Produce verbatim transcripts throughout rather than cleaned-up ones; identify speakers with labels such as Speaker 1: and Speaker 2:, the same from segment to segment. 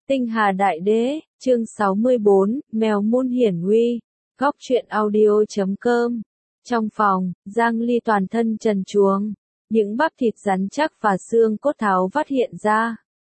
Speaker 1: Tinh Hà Đại Đế, chương sáu mươi bốn, Mèo Muôn Hiển Uy, góc truyện audio chấm com. Trong phòng, Giang Ly toàn thân trần truồng, những bắp thịt rắn chắc và xương cốt tháo vắt hiện ra.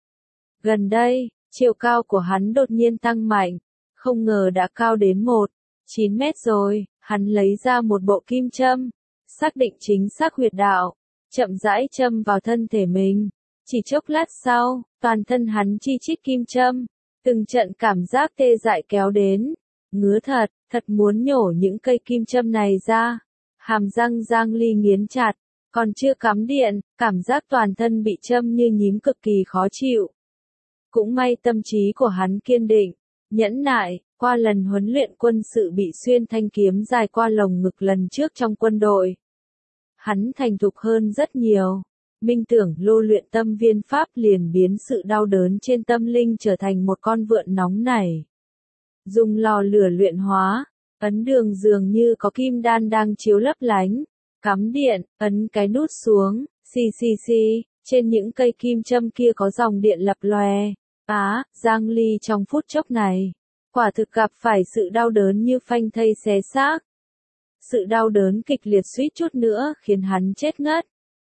Speaker 1: Gần đây, chiều cao của hắn đột nhiên tăng mạnh, không ngờ đã cao đến một phẩy chín mét rồi, hắn lấy ra một bộ kim châm, xác định chính xác huyệt đạo, chậm rãi châm vào thân thể mình. Chỉ chốc lát sau, toàn thân hắn chi chít kim châm, từng trận cảm giác tê dại kéo đến, ngứa thật, thật muốn nhổ những cây kim châm này ra. Hàm răng Giang Ly nghiến chặt, còn chưa cắm điện, cảm giác toàn thân bị châm như nhím cực kỳ khó chịu. Cũng may tâm trí của hắn kiên định, nhẫn nại, qua lần huấn luyện quân sự bị xuyên thanh kiếm dài qua lồng ngực lần trước trong quân đội. Hắn thành thục hơn rất nhiều. Minh tưởng lô luyện tâm viên pháp liền biến sự đau đớn trên tâm linh trở thành một con vượn nóng nảy. Dùng lò lửa luyện hóa, ấn đường dường như có kim đan đang chiếu lấp lánh, cắm điện, ấn cái nút xuống, xì xì xì, trên những cây kim châm kia có dòng điện lập lòe. Á, Giang Ly trong phút chốc này, quả thực gặp phải sự đau đớn như phanh thây xé xác. Sự đau đớn kịch liệt suýt chút nữa khiến hắn chết ngất.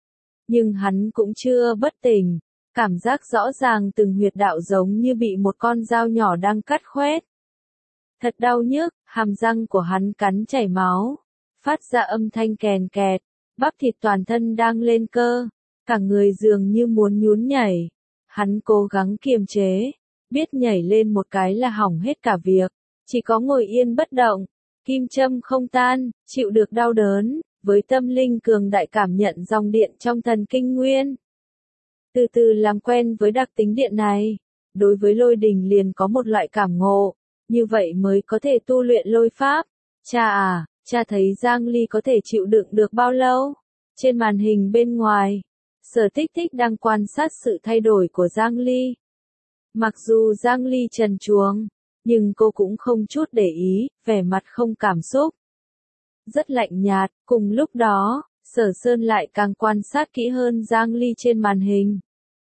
Speaker 1: Nhưng hắn cũng chưa bất tỉnh, cảm giác rõ ràng từng huyệt đạo giống như bị một con dao nhỏ đang cắt khoét. Thật đau nhức, hàm răng của hắn cắn chảy máu, phát ra âm thanh kèn kẹt, bắp thịt toàn thân đang lên cơ, cả người dường như muốn nhún nhảy. Hắn cố gắng kiềm chế, biết nhảy lên một cái là hỏng hết cả việc, chỉ có ngồi yên bất động, kim châm không tan, chịu được đau đớn. Với tâm linh cường đại cảm nhận dòng điện trong thần kinh nguyên. Từ từ làm quen với đặc tính điện này, đối với lôi đình liền có một loại cảm ngộ, như vậy mới có thể tu luyện lôi pháp. Cha à, cha thấy Giang Ly có thể chịu đựng được bao lâu? Trên màn hình bên ngoài, Sở Tích Tích đang quan sát sự thay đổi của Giang Ly. Mặc dù Giang Ly trần truồng, nhưng cô cũng không chút để ý, vẻ mặt không cảm xúc. Rất lạnh nhạt, cùng lúc đó, Sở Sơn lại càng quan sát kỹ hơn Giang Ly trên màn hình.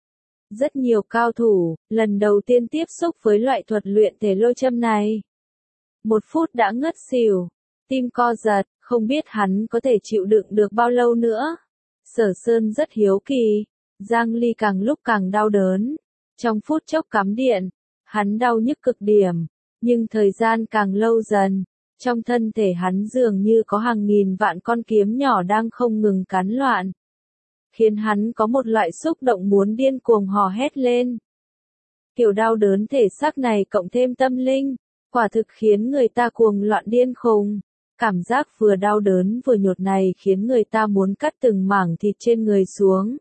Speaker 1: Rất nhiều cao thủ, lần đầu tiên tiếp xúc với loại thuật luyện thể lôi châm này. Một phút đã ngất xỉu, tim co giật, không biết hắn có thể chịu đựng được bao lâu nữa. Sở Sơn rất hiếu kỳ, Giang Ly càng lúc càng đau đớn. Trong phút chốc cắm điện, hắn đau nhức cực điểm, nhưng thời gian càng lâu dần. Trong thân thể hắn dường như có hàng nghìn vạn con kiếm nhỏ đang không ngừng cắn loạn, khiến hắn có một loại xúc động muốn điên cuồng hò hét lên. Kiểu đau đớn thể xác này cộng thêm tâm linh, quả thực khiến người ta cuồng loạn điên khùng. Cảm giác vừa đau đớn vừa nhột này khiến người ta muốn cắt từng mảng thịt trên người xuống.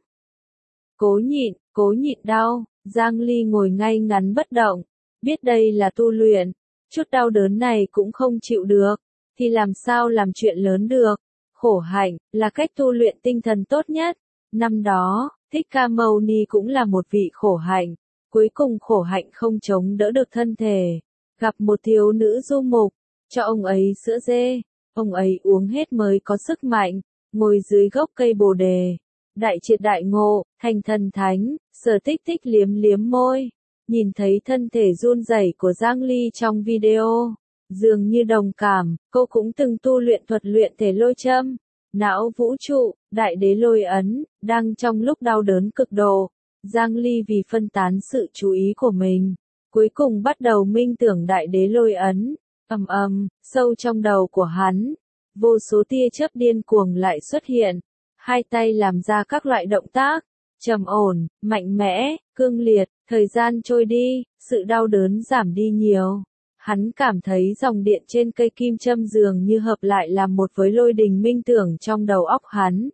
Speaker 1: Cố nhịn, cố nhịn đau, Giang Ly ngồi ngay ngắn bất động, biết đây là tu luyện. Chút đau đớn này cũng không chịu được, thì làm sao làm chuyện lớn được. Khổ hạnh, là cách tu luyện tinh thần tốt nhất. Năm đó, Thích Ca Mâu Ni cũng là một vị khổ hạnh. Cuối cùng khổ hạnh không chống đỡ được thân thể. Gặp một thiếu nữ du mục, cho ông ấy sữa dê. Ông ấy uống hết mới có sức mạnh, ngồi dưới gốc cây bồ đề. Đại triệt đại ngộ, thành thần thánh, Sở Tích Tích liếm liếm môi. Nhìn thấy thân thể run rẩy của Giang Ly trong video, dường như đồng cảm, cô cũng từng tu luyện thuật luyện thể lôi châm. Não vũ trụ, đại đế lôi ấn, đang trong lúc đau đớn cực độ. Giang Ly vì phân tán sự chú ý của mình, cuối cùng bắt đầu minh tưởng đại đế lôi ấn. Ầm ầm, sâu trong đầu của hắn, vô số tia chớp điên cuồng lại xuất hiện. Hai tay làm ra các loại động tác, trầm ổn, mạnh mẽ, cương liệt. Thời gian trôi đi, sự đau đớn giảm đi nhiều. Hắn cảm thấy dòng điện trên cây kim châm dường như hợp lại làm một với lôi đình minh tưởng trong đầu óc hắn.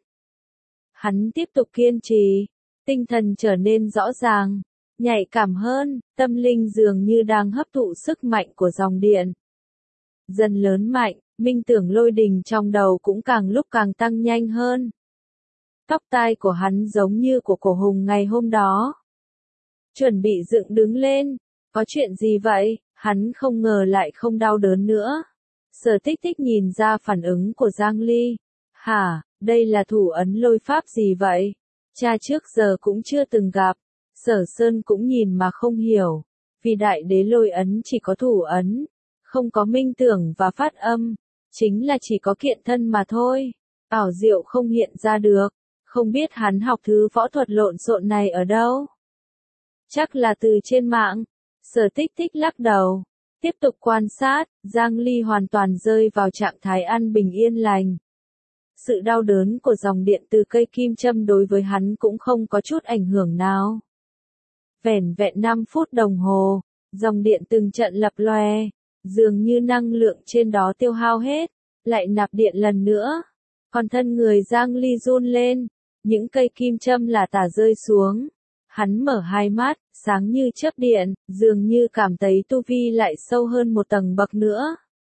Speaker 1: Hắn tiếp tục kiên trì, tinh thần trở nên rõ ràng, nhạy cảm hơn, tâm linh dường như đang hấp thụ sức mạnh của dòng điện. Dần lớn mạnh, minh tưởng lôi đình trong đầu cũng càng lúc càng tăng nhanh hơn. Tóc tai của hắn giống như của cổ hùng ngày hôm đó. Chuẩn bị dựng đứng lên, có chuyện gì vậy, hắn không ngờ lại không đau đớn nữa. Sở Tích Tích nhìn ra phản ứng của Giang Ly. Hả, đây là thủ ấn lôi pháp gì vậy? Cha trước giờ cũng chưa từng gặp. Sở Sơn cũng nhìn mà không hiểu. Vì đại đế lôi ấn chỉ có thủ ấn, không có minh tưởng và phát âm, chính là chỉ có kiện thân mà thôi. Ảo diệu không hiện ra được, không biết hắn học thứ võ thuật lộn xộn này ở đâu. Chắc là từ trên mạng. Sở Tích Tích lắc đầu. Tiếp tục quan sát, Giang Ly hoàn toàn rơi vào trạng thái an bình yên lành. Sự đau đớn của dòng điện từ cây kim châm đối với hắn cũng không có chút ảnh hưởng nào. Vẻn vẹn năm phút đồng hồ, dòng điện từng trận lập lòe, dường như năng lượng trên đó tiêu hao hết, lại nạp điện lần nữa. Còn thân người Giang Ly run lên, những cây kim châm là tả rơi xuống. Hắn mở hai mắt, sáng như chớp điện, dường như cảm thấy tu vi lại sâu hơn một tầng bậc nữa.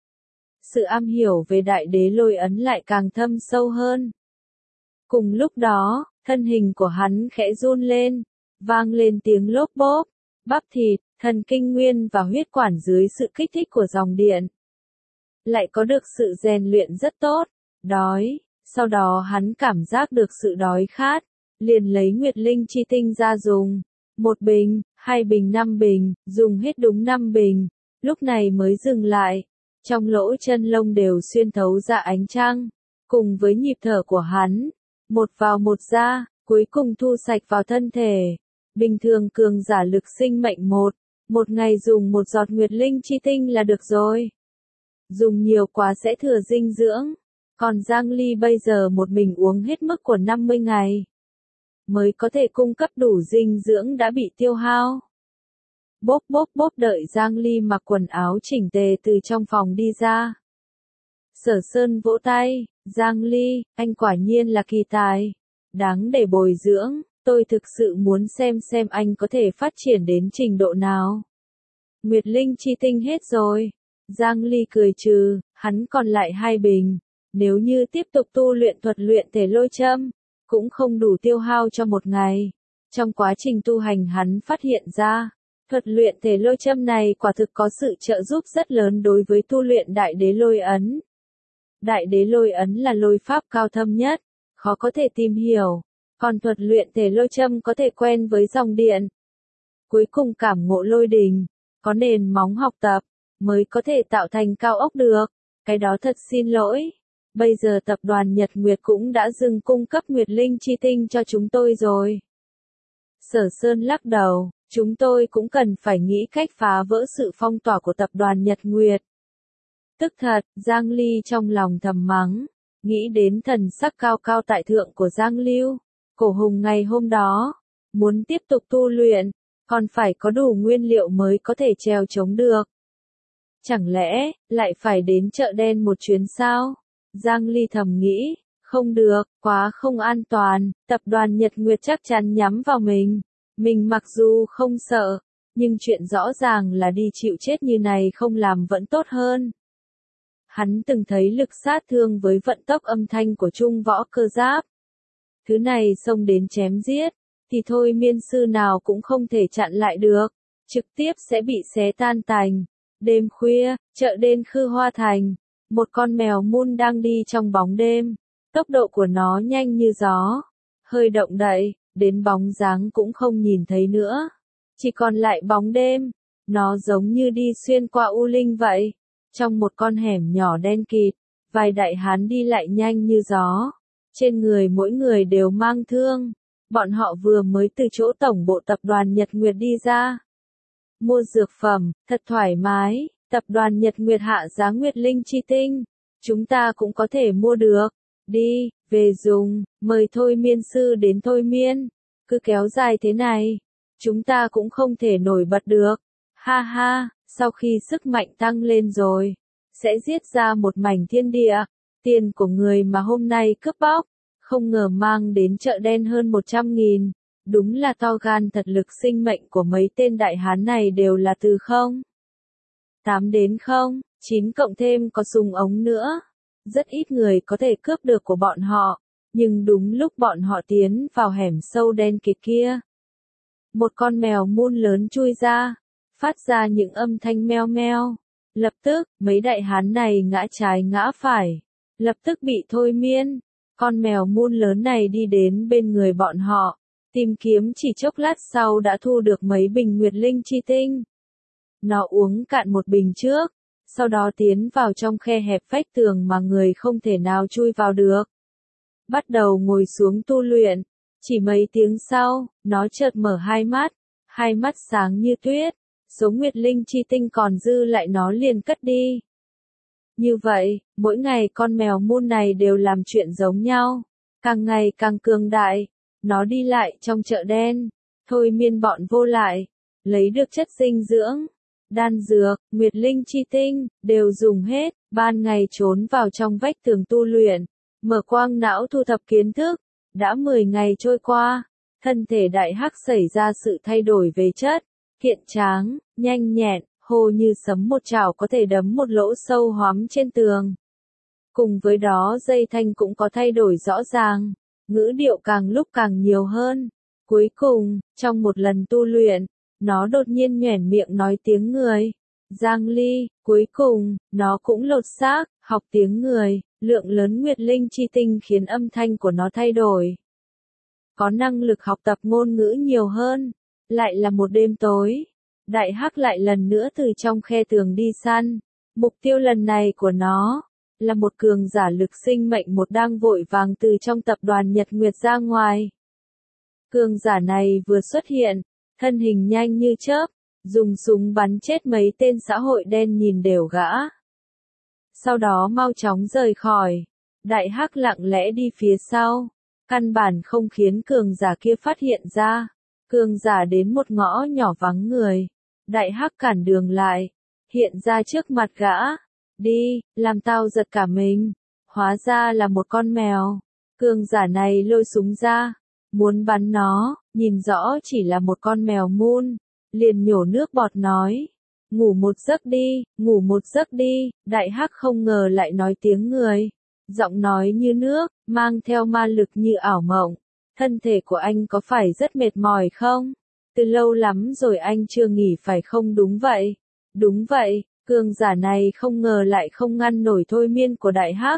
Speaker 1: Sự am hiểu về đại đế lôi ấn lại càng thâm sâu hơn. Cùng lúc đó, thân hình của hắn khẽ run lên, vang lên tiếng lốp bốp, bắp thịt, thần kinh nguyên và huyết quản dưới sự kích thích của dòng điện. Lại có được sự rèn luyện rất tốt, đói, sau đó hắn cảm giác được sự đói khát, liền lấy Nguyệt Linh chi tinh ra dùng. Một bình, hai bình năm bình, dùng hết đúng năm bình, lúc này mới dừng lại. Trong lỗ chân lông đều xuyên thấu ra ánh trăng, cùng với nhịp thở của hắn, một vào một ra, cuối cùng thu sạch vào thân thể. Bình thường cường giả lực sinh mệnh một, một ngày dùng một giọt Nguyệt Linh chi tinh là được rồi. Dùng nhiều quá sẽ thừa dinh dưỡng, còn Giang Ly bây giờ một mình uống hết mức của năm mươi ngày, mới có thể cung cấp đủ dinh dưỡng đã bị tiêu hao. Bốp bốp bốp đợi Giang Ly mặc quần áo chỉnh tề từ trong phòng đi ra. Sở Sơn vỗ tay, Giang Ly, anh quả nhiên là kỳ tài, đáng để bồi dưỡng, tôi thực sự muốn xem xem anh có thể phát triển đến trình độ nào. Nguyệt Linh chi tinh hết rồi, Giang Ly cười trừ, hắn còn lại hai bình, nếu như tiếp tục tu luyện thuật luyện thể lôi châm, cũng không đủ tiêu hao cho một ngày. Trong quá trình tu hành hắn phát hiện ra, thuật luyện thể lôi châm này quả thực có sự trợ giúp rất lớn đối với tu luyện đại đế lôi ấn. Đại đế lôi ấn là lôi pháp cao thâm nhất, khó có thể tìm hiểu, còn thuật luyện thể lôi châm có thể quen với dòng điện. Cuối cùng cảm ngộ lôi đình, có nền móng học tập, mới có thể tạo thành cao ốc được, cái đó thật xin lỗi. Bây giờ tập đoàn Nhật Nguyệt cũng đã dừng cung cấp Nguyệt Linh chi tinh cho chúng tôi rồi. Sở Sơn lắc đầu, chúng tôi cũng cần phải nghĩ cách phá vỡ sự phong tỏa của tập đoàn Nhật Nguyệt. Tức thật, Giang Ly trong lòng thầm mắng, nghĩ đến thần sắc cao cao tại thượng của Giang Lưu, cổ hùng ngày hôm đó, muốn tiếp tục tu luyện, còn phải có đủ nguyên liệu mới có thể trèo chống được. Chẳng lẽ, lại phải đến chợ đen một chuyến sao? Giang Ly thầm nghĩ, không được, quá không an toàn, tập đoàn Nhật Nguyệt chắc chắn nhắm vào mình. Mình mặc dù không sợ, nhưng chuyện rõ ràng là đi chịu chết như này không làm vẫn tốt hơn. Hắn từng thấy lực sát thương với vận tốc âm thanh của trung võ cơ giáp. Thứ này xông đến chém giết, thì thôi miên sư nào cũng không thể chặn lại được, trực tiếp sẽ bị xé tan tành. Đêm khuya, chợ đen Khư Hoa Thành, một con mèo mun đang đi trong bóng đêm, tốc độ của nó nhanh như gió, hơi động đậy, đến bóng dáng cũng không nhìn thấy nữa, chỉ còn lại bóng đêm, nó giống như đi xuyên qua u linh vậy, trong một con hẻm nhỏ đen kịt, vài đại hán đi lại nhanh như gió, trên người mỗi người đều mang thương, bọn họ vừa mới từ chỗ tổng bộ tập đoàn Nhật Nguyệt đi ra. Mua dược phẩm, thật thoải mái, tập đoàn Nhật Nguyệt hạ giá Nguyệt Linh chi tinh, chúng ta cũng có thể mua được, đi, về dùng, mời thôi miên sư đến thôi miên, cứ kéo dài thế này, chúng ta cũng không thể nổi bật được, ha ha, sau khi sức mạnh tăng lên rồi, sẽ giết ra một mảnh thiên địa, tiền của người mà hôm nay cướp bóc, không ngờ mang đến chợ đen hơn một trăm nghìn. Đúng là to gan thật, lực sinh mệnh của mấy tên đại hán này đều là từ không. tám đến không, chín cộng thêm có súng ống nữa. Rất ít người có thể cướp được của bọn họ, nhưng đúng lúc bọn họ tiến vào hẻm sâu đen kịt kia. Một con mèo mun lớn chui ra, phát ra những âm thanh meo meo. Lập tức, mấy đại hán này ngã trái ngã phải. Lập tức bị thôi miên. Con mèo mun lớn này đi đến bên người bọn họ. Tìm kiếm chỉ chốc lát sau đã thu được mấy bình Nguyệt Linh chi tinh. Nó uống cạn một bình trước, sau đó tiến vào trong khe hẹp vách tường mà người không thể nào chui vào được. Bắt đầu ngồi xuống tu luyện. Chỉ mấy tiếng sau, nó chợt mở hai mắt, hai mắt sáng như tuyết, số nguyệt linh chi tinh còn dư lại nó liền cất đi. Như vậy, mỗi ngày con mèo Moon này đều làm chuyện giống nhau, càng ngày càng cường đại. Nó đi lại trong chợ đen, thôi miên bọn vô lại, lấy được chất dinh dưỡng, đan dược, nguyệt linh chi tinh, đều dùng hết, ban ngày trốn vào trong vách tường tu luyện, mở quang não thu thập kiến thức. Đã mười ngày trôi qua, thân thể đại hắc xảy ra sự thay đổi về chất, kiện tráng, nhanh nhẹn, hô như sấm một chảo có thể đấm một lỗ sâu hoắm trên tường. Cùng với đó dây thanh cũng có thay đổi rõ ràng, ngữ điệu càng lúc càng nhiều hơn. Cuối cùng, trong một lần tu luyện, nó đột nhiên nhoẻn miệng nói tiếng người. Giang Ly, cuối cùng, nó cũng lột xác, học tiếng người, lượng lớn nguyệt linh chi tinh khiến âm thanh của nó thay đổi. Có năng lực học tập ngôn ngữ nhiều hơn. Lại là một đêm tối. Đại hắc lại lần nữa từ trong khe tường đi săn. Mục tiêu lần này của nó là một cường giả lực sinh mệnh một đang vội vàng từ trong tập đoàn Nhật Nguyệt ra ngoài. Cường giả này vừa xuất hiện, thân hình nhanh như chớp, dùng súng bắn chết mấy tên xã hội đen nhìn đều gã. Sau đó mau chóng rời khỏi. Đại hắc lặng lẽ đi phía sau, căn bản không khiến cường giả kia phát hiện ra. Cường giả đến một ngõ nhỏ vắng người. Đại hắc cản đường lại, hiện ra trước mặt gã. Đi, làm tao giật cả mình. Hóa ra là một con mèo. Cường giả này lôi súng ra, muốn bắn nó, nhìn rõ chỉ là một con mèo Moon. Liền nhổ nước bọt nói. Ngủ một giấc đi, ngủ một giấc đi. Đại hắc không ngờ lại nói tiếng người. Giọng nói như nước, mang theo ma lực như ảo mộng. Thân thể của anh có phải rất mệt mỏi không? Từ lâu lắm rồi anh chưa nghỉ phải không? Đúng vậy. Đúng vậy, cường giả này không ngờ lại không ngăn nổi thôi miên của đại hắc.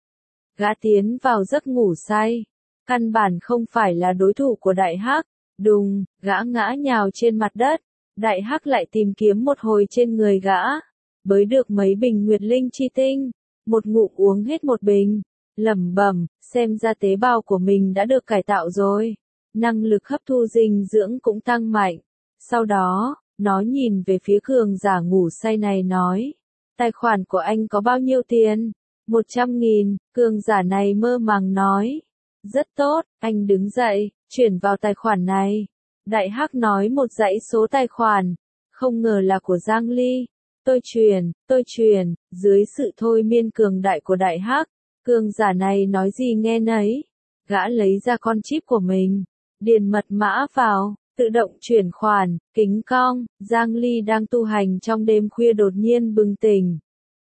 Speaker 1: Gã tiến vào giấc ngủ say. Căn bản không phải là đối thủ của đại hắc. Đùng, gã ngã nhào trên mặt đất. Đại hắc lại tìm kiếm một hồi trên người gã. Bới được mấy bình nguyệt linh chi tinh. Một ngụm uống hết một bình. Lẩm bẩm, xem ra tế bào của mình đã được cải tạo rồi. Năng lực hấp thu dinh dưỡng cũng tăng mạnh. Sau đó, nó nhìn về phía cường giả ngủ say này nói. Tài khoản của anh có bao nhiêu tiền? Một trăm nghìn, cường giả này mơ màng nói. Rất tốt, anh đứng dậy, chuyển vào tài khoản này. Đại hắc nói một dãy số tài khoản. Không ngờ là của Giang Ly. Tôi truyền, tôi truyền, dưới sự thôi miên cường đại của đại hắc. Cường giả này nói gì nghe nấy. Gã lấy ra con chip của mình, điền mật mã vào, tự động chuyển khoản, kính cong. Giang Ly đang tu hành trong đêm khuya đột nhiên bừng tỉnh.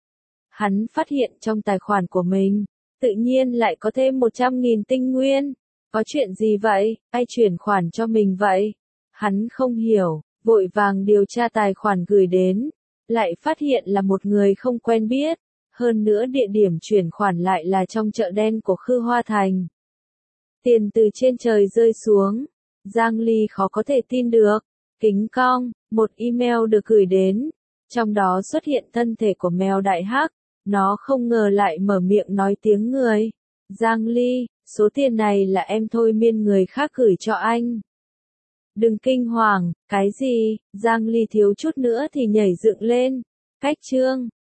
Speaker 1: Hắn phát hiện trong tài khoản của mình, tự nhiên lại có thêm một trăm nghìn tinh nguyên. Có chuyện gì vậy, ai chuyển khoản cho mình vậy? Hắn không hiểu, vội vàng điều tra tài khoản gửi đến, lại phát hiện là một người không quen biết. Hơn nữa địa điểm chuyển khoản lại là trong chợ đen của Khư Hoa Thành. Tiền từ trên trời rơi xuống. Giang Ly khó có thể tin được. Kính cong, một email được gửi đến. Trong đó xuất hiện thân thể của mèo đại hắc. Nó không ngờ lại mở miệng nói tiếng người. Giang Ly, số tiền này là em thôi miên người khác gửi cho anh. Đừng kinh hoàng, cái gì? Giang Ly thiếu chút nữa thì nhảy dựng lên. Cách chương